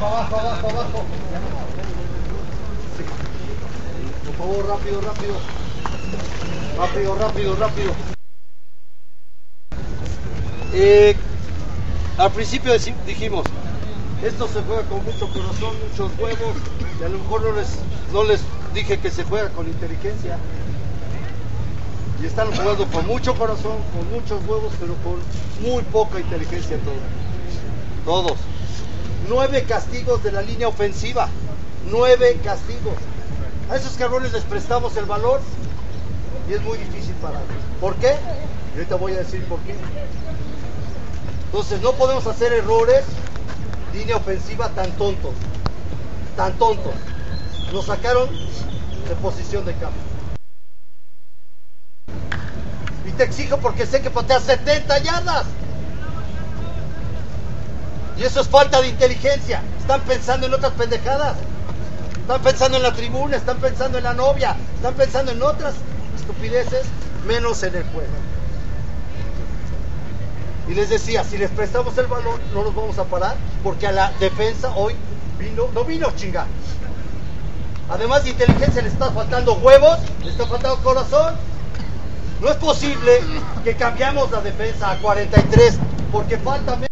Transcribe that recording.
abajo, abajo, abajo. Sí. Por favor, rápido, rápido. Rápido, rápido, rápido. Al principio dijimos, esto se juega con mucho corazón, muchos huevos, y a lo mejor no les dije que se juega con inteligencia. Y están jugando con mucho corazón, con muchos huevos, pero con muy poca inteligencia todos. 9 castigos de la línea ofensiva. 9 castigos. A esos cabrones les prestamos el valor y es muy difícil pararlos. ¿Por qué? Y ahorita voy a decir por qué. Entonces no podemos hacer errores, línea ofensiva tan tontos. Tan tontos. Nos sacaron de posición de campo. Y te exijo porque sé que pateas 70 yardas. Y eso es falta de inteligencia. Están pensando en otras pendejadas. Están pensando en la tribuna, están pensando en la novia, están pensando en otras estupideces, menos en el juego. Y les decía, si les prestamos el balón, no nos vamos a parar, porque a la defensa hoy no vino chingar. Además de inteligencia, le está faltando huevos, le está faltando corazón. No es posible que cambiamos la defensa a 43 porque falta menos.